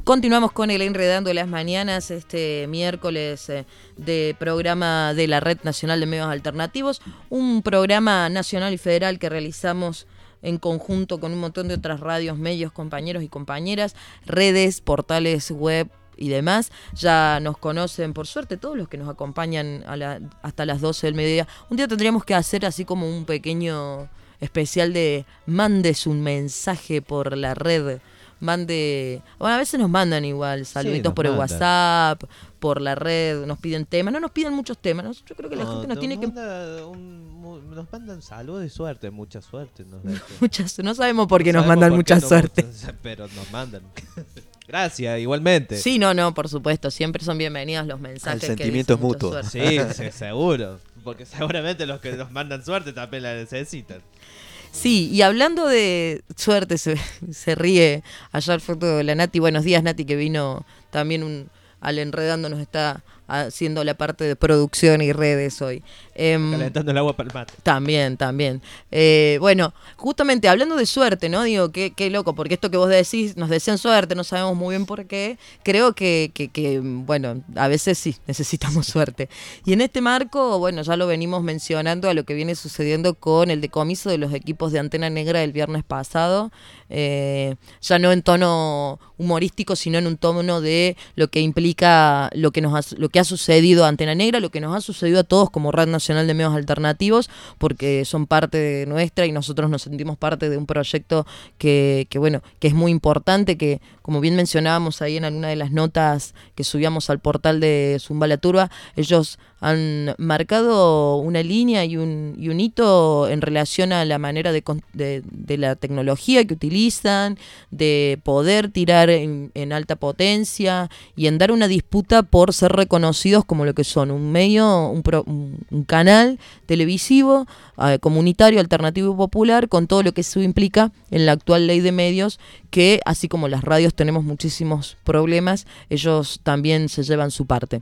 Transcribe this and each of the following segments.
Continuamos con el Enredando las Mañanas, este miércoles de programa de la Red Nacional de Medios Alternativos, un programa nacional y federal que realizamos en conjunto con un montón de otras radios, medios, compañeros y compañeras, redes, portales web y demás. Ya nos conocen, por suerte, todos los que nos acompañan hasta las 12 del mediodía. Un día tendríamos que hacer así como un pequeño especial de mandes un mensaje por la red. Bueno, a veces nos mandan igual saluditos por el WhatsApp, por la red, nos piden temas, no nos piden muchos temas, ¿no? Yo creo que la gente nos tiene que... Nos mandan saludos de suerte, mucha suerte. No sabemos por qué nos mandan mucha suerte. Pero nos mandan. Gracias, igualmente. Sí, no, por supuesto, siempre son bienvenidos los mensajes. El sentimiento es mutuo. Sí, seguro, porque seguramente los que nos mandan suerte también la necesitan. Sí, y hablando de suerte, se ríe allá al fondo de la Nati. Buenos días, Nati, que vino también al Enredando, nos está haciendo la parte de producción y redes hoy. Calentando el agua para el mate. También. Bueno, justamente hablando de suerte, ¿no? Digo, qué loco, porque esto que vos decís, nos desean suerte, no sabemos muy bien por qué. Creo que bueno, a veces sí, necesitamos suerte. Y en este marco, bueno, ya lo venimos mencionando a lo que viene sucediendo con el decomiso de los equipos de Antena Negra el viernes pasado. Ya no en tono humorístico, sino en un tono de lo que implica lo que ha sucedido a Antena Negra, lo que nos ha sucedido a todos como Red Nacional de Medios Alternativos, porque son parte de nuestra y nosotros nos sentimos parte de un proyecto que es muy importante, que como bien mencionábamos ahí en alguna de las notas que subíamos al portal de Zumba la Turba, ellos han marcado una línea y un hito en relación a la manera de la tecnología que utilizan, de poder tirar en alta potencia y en dar una disputa por ser reconocidos como lo que son un medio, un canal televisivo, comunitario, alternativo y popular, con todo lo que eso implica en la actual ley de medios, que así como las radios tenemos muchísimos problemas, ellos también se llevan su parte.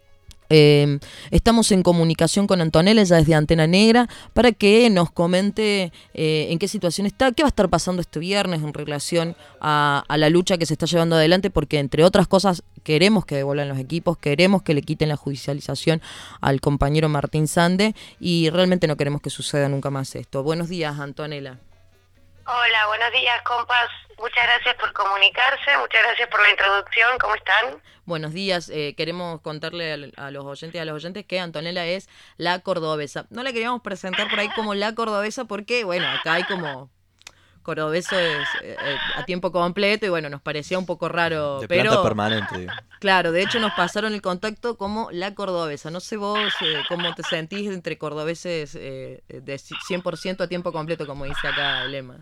Estamos en comunicación con Antonella, ella desde Antena Negra, para que nos comente en qué situación está, qué va a estar pasando este viernes en relación a la lucha que se está llevando adelante, porque entre otras cosas queremos que devuelvan los equipos, queremos que le quiten la judicialización al compañero Martín Sande y realmente no queremos que suceda nunca más esto. Buenos días, Antonella. Hola, buenos días, compas. Muchas gracias por comunicarse, muchas gracias por la introducción. ¿Cómo están? Buenos días. Queremos contarle a los oyentes y a los oyentes que Antonella es la cordobesa. No la queríamos presentar por ahí como la cordobesa porque, bueno, acá hay como cordobeso a tiempo completo y, bueno, nos parecía un poco raro. De pero planta permanente, digo. Claro, de hecho nos pasaron el contacto como la cordobesa. No sé vos cómo te sentís entre cordobeses de 100% a tiempo completo, como dice acá el lema.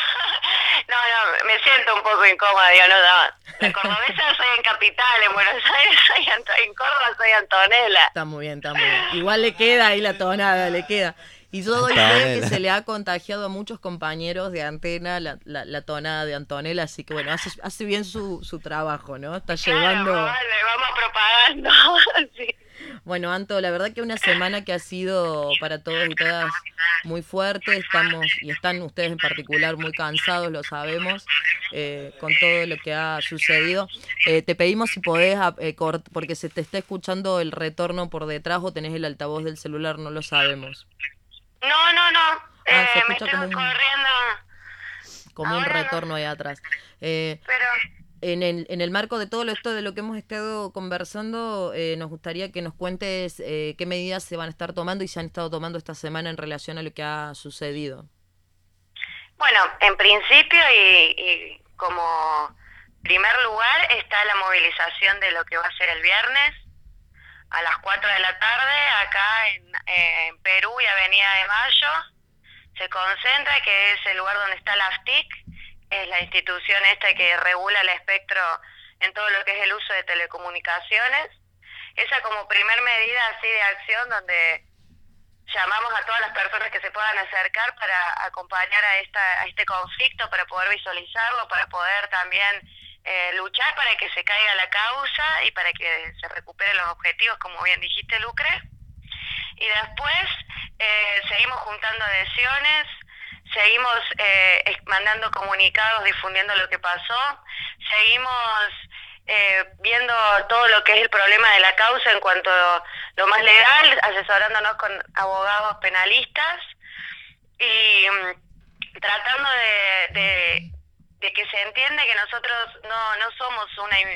No, me siento un poco incómoda, digo, la cordobesa soy en Capital, en Buenos Aires en Córdoba soy Antonella. Está muy bien. Igual le queda ahí la tonada, le queda. Y yo doy fe que se le ha contagiado a muchos compañeros de Antena la tonada de Antonella, así que bueno, hace bien su trabajo, ¿no? Está llevando... Claro, vale, vamos propagando, sí. Bueno, Anto, la verdad que una semana que ha sido para todos y todas muy fuerte, están ustedes en particular muy cansados, lo sabemos, con todo lo que ha sucedido. Te pedimos si podés, porque se te está escuchando el retorno por detrás o tenés el altavoz del celular, no lo sabemos. No, Se me escucha estoy como corriendo. Como un retorno ahí atrás. Pero... En el marco de todo esto de lo que hemos estado conversando, nos gustaría que nos cuentes qué medidas se van a estar tomando y se han estado tomando esta semana en relación a lo que ha sucedido. Bueno, en principio y como primer lugar está la movilización de lo que va a ser el viernes a las 4 de la tarde acá en Perú y Avenida de Mayo. Se concentra, que es el lugar donde está la AFTIC, es la institución esta que regula el espectro en todo lo que es el uso de telecomunicaciones. Esa como primer medida así de acción donde llamamos a todas las personas que se puedan acercar para acompañar a este conflicto, para poder visualizarlo, para poder también luchar para que se caiga la causa y para que se recuperen los objetivos, como bien dijiste, Lucre. Y después seguimos juntando adhesiones, seguimos mandando comunicados difundiendo lo que pasó, seguimos viendo todo lo que es el problema de la causa en cuanto a lo más legal, asesorándonos con abogados penalistas y tratando de que se entienda que nosotros no somos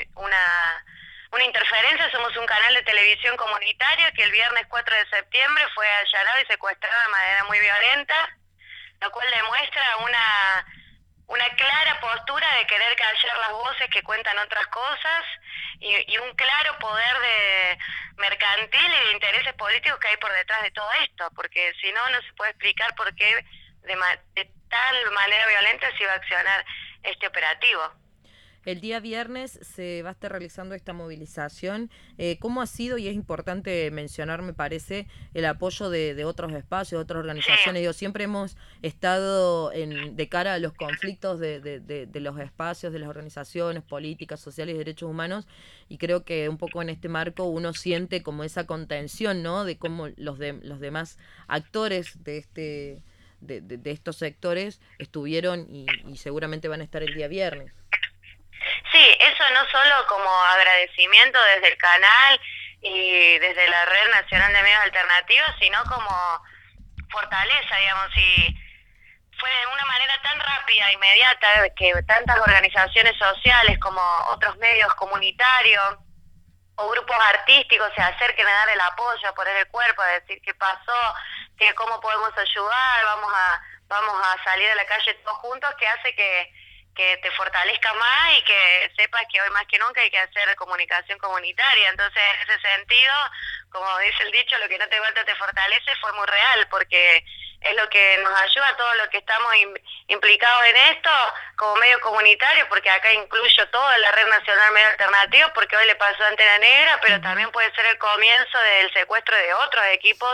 una interferencia, somos un canal de televisión comunitario que el viernes 4 de septiembre fue allanado y secuestrado de manera muy violenta, lo cual demuestra una clara postura de querer callar las voces que cuentan otras cosas y un claro poder de mercantil y de intereses políticos que hay por detrás de todo esto, porque si no, no se puede explicar por qué de tal manera violenta se iba a accionar este operativo. El día viernes se va a estar realizando esta movilización. ¿Cómo ha sido? Y es importante mencionar, me parece, el apoyo de otros espacios, de otras organizaciones. Sí. Digo, siempre hemos estado de cara a los conflictos de los espacios, de las organizaciones políticas, sociales y derechos humanos, y creo que un poco en este marco uno siente como esa contención, ¿no? De cómo los demás actores de estos sectores estuvieron y seguramente van a estar el día viernes. Sí, eso no solo como agradecimiento desde el canal y desde la Red Nacional de Medios Alternativos, sino como fortaleza, digamos, y fue de una manera tan rápida e inmediata que tantas organizaciones sociales como otros medios comunitarios o grupos artísticos se acerquen a dar el apoyo, a poner el cuerpo, a decir qué pasó, que cómo podemos ayudar, vamos a salir a la calle todos juntos, que hace que te fortalezca más y que sepas que hoy más que nunca hay que hacer comunicación comunitaria. Entonces, en ese sentido, como dice el dicho, lo que no te falta te fortalece, fue muy real, porque es lo que nos ayuda a todos los que estamos implicados en esto como medio comunitario, porque acá incluyo toda la Red Nacional Medio Alternativo, porque hoy le pasó a Antena Negra, pero también puede ser el comienzo del secuestro de otros equipos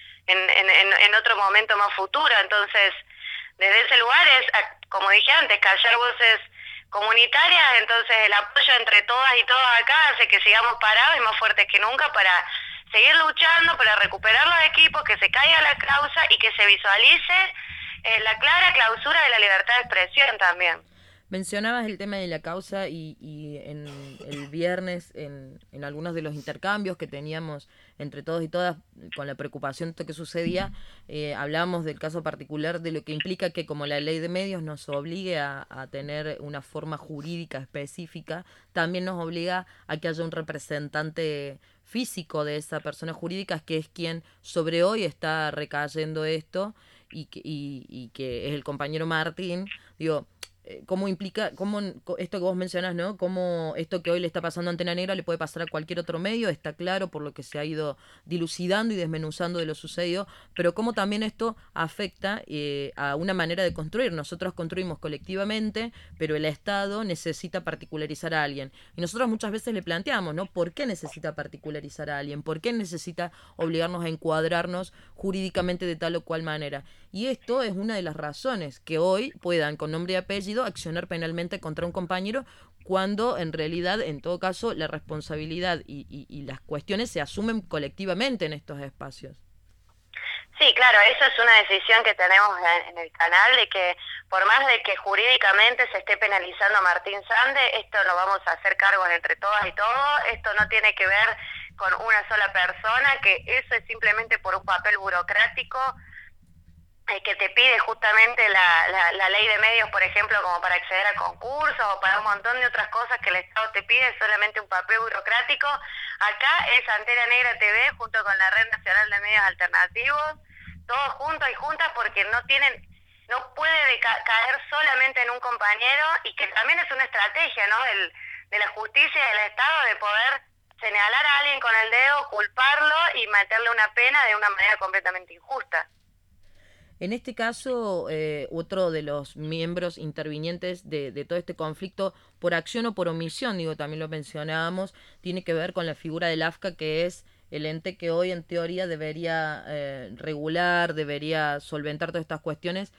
en otro momento más futuro. Entonces, desde ese lugar es, como dije antes, callar voces comunitarias, entonces el apoyo entre todas y todos acá hace que sigamos parados y más fuertes que nunca para seguir luchando, para recuperar los equipos, que se caiga la causa y que se visualice la clara clausura de la libertad de expresión también. Mencionabas el tema de la causa y en el viernes, en algunos de los intercambios que teníamos entre todos y todas, con la preocupación de lo que sucedía, hablábamos del caso particular de lo que implica que como la ley de medios nos obligue a tener una forma jurídica específica, también nos obliga a que haya un representante físico de esa persona jurídica, que es quien sobre hoy está recayendo esto y que es el compañero Martín. Digo, cómo implica, cómo esto que vos mencionás, ¿no? Cómo esto que hoy le está pasando a Antena Negra le puede pasar a cualquier otro medio, está claro por lo que se ha ido dilucidando y desmenuzando de lo sucedido, pero cómo también esto afecta a una manera de construir. Nosotros construimos colectivamente, pero el Estado necesita particularizar a alguien. Y nosotros muchas veces le planteamos, ¿no? ¿Por qué necesita particularizar a alguien? ¿Por qué necesita obligarnos a encuadrarnos jurídicamente de tal o cual manera? Y esto es una de las razones que hoy puedan, con nombre y apellido, accionar penalmente contra un compañero, cuando en realidad, en todo caso, la responsabilidad y las cuestiones se asumen colectivamente en estos espacios. Sí, claro, eso es una decisión que tenemos en el canal, de que por más de que jurídicamente se esté penalizando a Martín Sande, esto lo vamos a hacer cargos entre todas y todos, esto no tiene que ver con una sola persona, que eso es simplemente por un papel burocrático que te pide justamente la ley de medios, por ejemplo, como para acceder a concursos o para un montón de otras cosas que el Estado te pide, solamente un papel burocrático. Acá es Antena Negra TV junto con la Red Nacional de Medios Alternativos, todos juntos y juntas, porque no puede caer solamente en un compañero, y que también es una estrategia, ¿no?, de la justicia y del Estado, de poder señalar a alguien con el dedo, culparlo y meterle una pena de una manera completamente injusta. En este caso, otro de los miembros intervinientes de todo este conflicto, por acción o por omisión, digo, también lo mencionábamos, tiene que ver con la figura del AFCA, que es el ente que hoy en teoría debería regular, debería solventar todas estas cuestiones,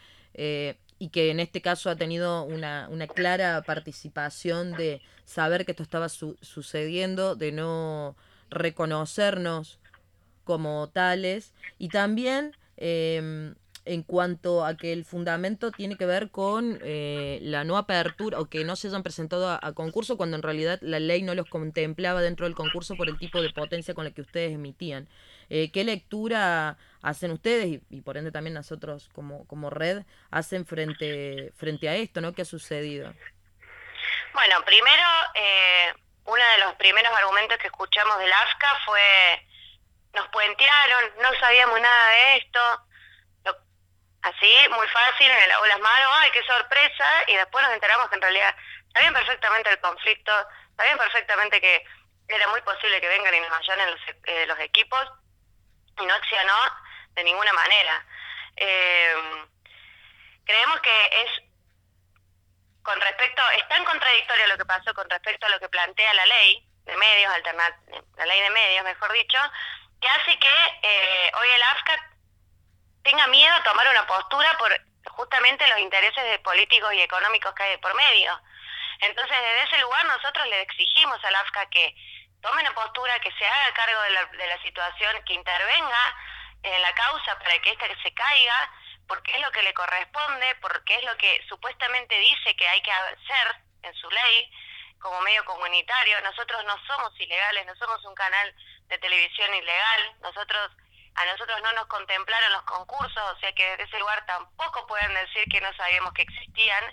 y que en este caso ha tenido una clara participación de saber que esto estaba sucediendo, de no reconocernos como tales, y también en cuanto a que el fundamento tiene que ver con la no apertura o que no se hayan presentado a concurso cuando en realidad la ley no los contemplaba dentro del concurso por el tipo de potencia con la que ustedes emitían. ¿Qué lectura hacen ustedes y por ende también nosotros como red hacen frente a esto, ¿no? ¿Qué ha sucedido? Bueno, primero, uno de los primeros argumentos que escuchamos del AFCA fue, nos puentearon, no sabíamos nada de esto, así, muy fácil, me lavó las manos, ¡ay, qué sorpresa! Y después nos enteramos que en realidad sabían perfectamente el conflicto, sabían perfectamente que era muy posible que vengan y nos allanen los equipos, y no accionó de ninguna manera. Creemos que es tan contradictorio lo que pasó con respecto a lo que plantea la ley de medios, la ley de medios, mejor dicho, que hace que hoy el AFCA tenga miedo a tomar una postura por justamente los intereses de políticos y económicos que hay por medio. Entonces, desde ese lugar nosotros le exigimos al AFCA que tome una postura, que se haga cargo de la situación, que intervenga en la causa para que ésta se caiga, porque es lo que le corresponde, porque es lo que supuestamente dice que hay que hacer en su ley como medio comunitario. Nosotros no somos ilegales, no somos un canal de televisión ilegal, a nosotros no nos contemplaron los concursos, o sea que desde ese lugar tampoco pueden decir que no sabíamos que existían.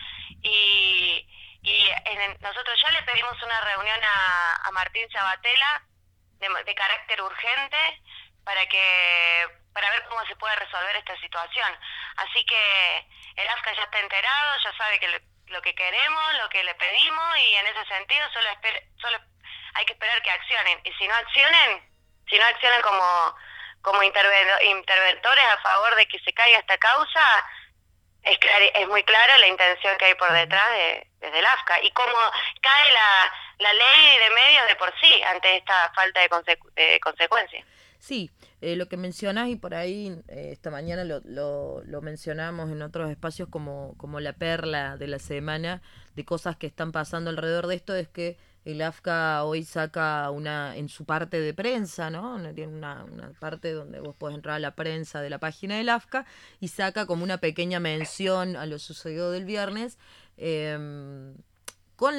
Nosotros ya le pedimos una reunión a Martín Sabatella de carácter urgente para ver cómo se puede resolver esta situación. Así que el AFCA ya está enterado, ya sabe lo que queremos, lo que le pedimos, y en ese sentido solo hay que esperar que accionen. Y si no accionan como interventores a favor de que se caiga esta causa, es muy clara la intención que hay por detrás desde el AFCA y cómo cae la ley de medios de por sí ante esta falta de consecuencias. Sí, lo que mencionás y por ahí esta mañana lo mencionamos en otros espacios como la perla de la semana de cosas que están pasando alrededor de esto, es que el AFCA hoy saca en su parte de prensa, ¿no? Tiene una parte donde vos podés entrar a la prensa de la página del AFCA y saca como una pequeña mención a lo sucedido del viernes con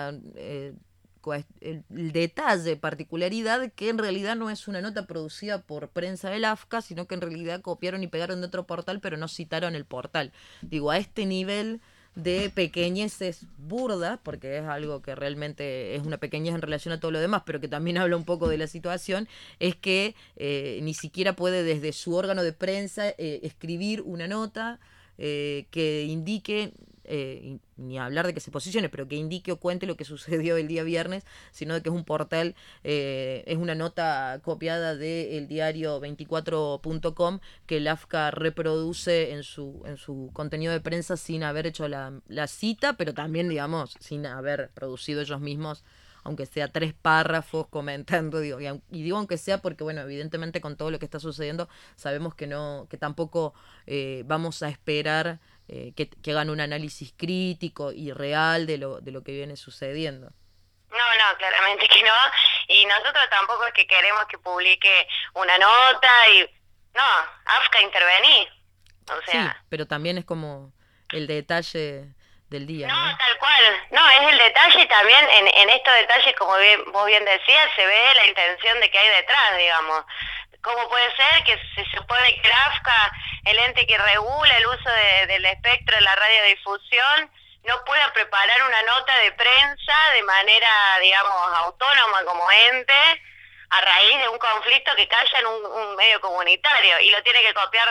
el detalle, particularidad, que en realidad no es una nota producida por prensa del AFCA, sino que en realidad copiaron y pegaron de otro portal, pero no citaron el portal. Digo, a este nivel de pequeñeces burdas, porque es algo que realmente es una pequeñez en relación a todo lo demás, pero que también habla un poco de la situación, es que ni siquiera puede desde su órgano de prensa escribir una nota que indique, ni hablar de que se posicione, pero que indique o cuente lo que sucedió el día viernes, sino de que es un portal, es una nota copiada del diario 24.com que el AFCA reproduce en su contenido de prensa sin haber hecho la cita, pero también, digamos, sin haber producido ellos mismos, aunque sea 3 párrafos comentando, digo, y digo aunque sea porque, bueno, evidentemente con todo lo que está sucediendo sabemos que tampoco vamos a esperar que hagan un análisis crítico y real de lo que viene sucediendo. No, claramente que no, y nosotros tampoco es que queremos que publique una nota no, AFCA intervení, o sea... Sí, pero también es como el detalle del día, ¿no? No, tal cual, no, es el detalle también, en estos detalles, como vos bien decías, se ve la intención de que hay detrás, digamos. ¿Cómo puede ser que se supone que el AFCA, el ente que regula el uso del espectro de la radiodifusión, no pueda preparar una nota de prensa de manera, digamos, autónoma como ente, a raíz de un conflicto que calla en un medio comunitario, y lo tiene que copiar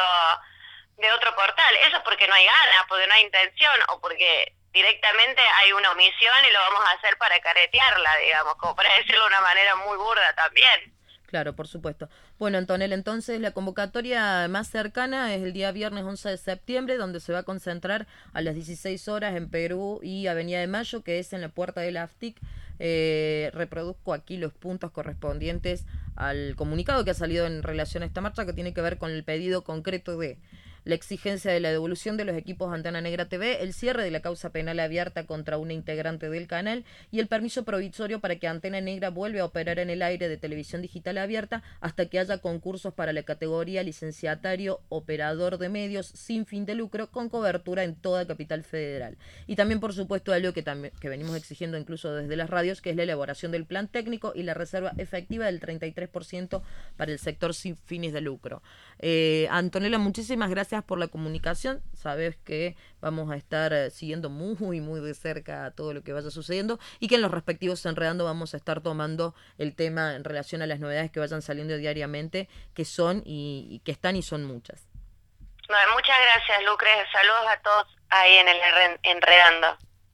de otro portal? Eso es porque no hay ganas, porque no hay intención, o porque directamente hay una omisión y lo vamos a hacer para caretearla, digamos, como para decirlo de una manera muy burda también. Claro, por supuesto. Bueno, Antonella, entonces la convocatoria más cercana es el día viernes 11 de septiembre, donde se va a concentrar a las 16 horas en Perú y Avenida de Mayo, que es en la puerta del AFTIC. Reproduzco aquí los puntos correspondientes al comunicado que ha salido en relación a esta marcha, que tiene que ver con el pedido concreto de la exigencia de la devolución de los equipos Antena Negra TV, el cierre de la causa penal abierta contra una integrante del canal y el permiso provisorio para que Antena Negra vuelva a operar en el aire de televisión digital abierta hasta que haya concursos para la categoría licenciatario operador de medios sin fin de lucro con cobertura en toda Capital Federal. Y también, por supuesto, algo que venimos exigiendo incluso desde las radios, que es la elaboración del plan técnico y la reserva efectiva del 33% para el sector sin fines de lucro. Antonella, muchísimas gracias por la comunicación. Sabes que vamos a estar siguiendo muy de cerca todo lo que vaya sucediendo y que en los respectivos Enredando vamos a estar tomando el tema en relación a las novedades que vayan saliendo diariamente, que son y que están y son muchas. Bueno, muchas gracias, Lucre. Saludos a todos ahí en el Enredando.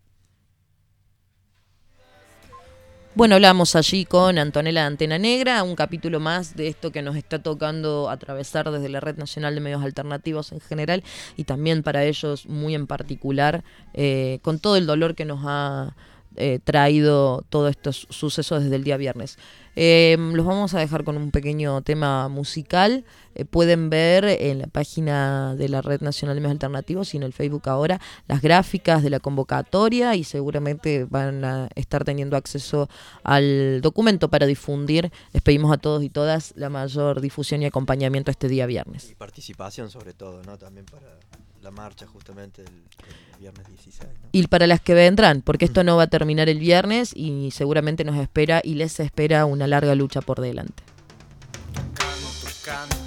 Bueno, hablamos allí con Antonella de Antena Negra, un capítulo más de esto que nos está tocando atravesar desde la Red Nacional de Medios Alternativos en general y también para ellos muy en particular, con todo el dolor que nos ha traído todos estos sucesos desde el día viernes. Los vamos a dejar con un pequeño tema musical. Pueden ver en la página de la Red Nacional de Medios Alternativos y en el Facebook ahora las gráficas de la convocatoria y seguramente van a estar teniendo acceso al documento para difundir. Les pedimos a todos y todas la mayor difusión y acompañamiento este día viernes. Y participación sobre todo, ¿no? También para la marcha justamente el viernes 16, ¿no? Y para las que vendrán, porque esto no va a terminar el viernes y seguramente nos espera y les espera una larga lucha por delante. Canto,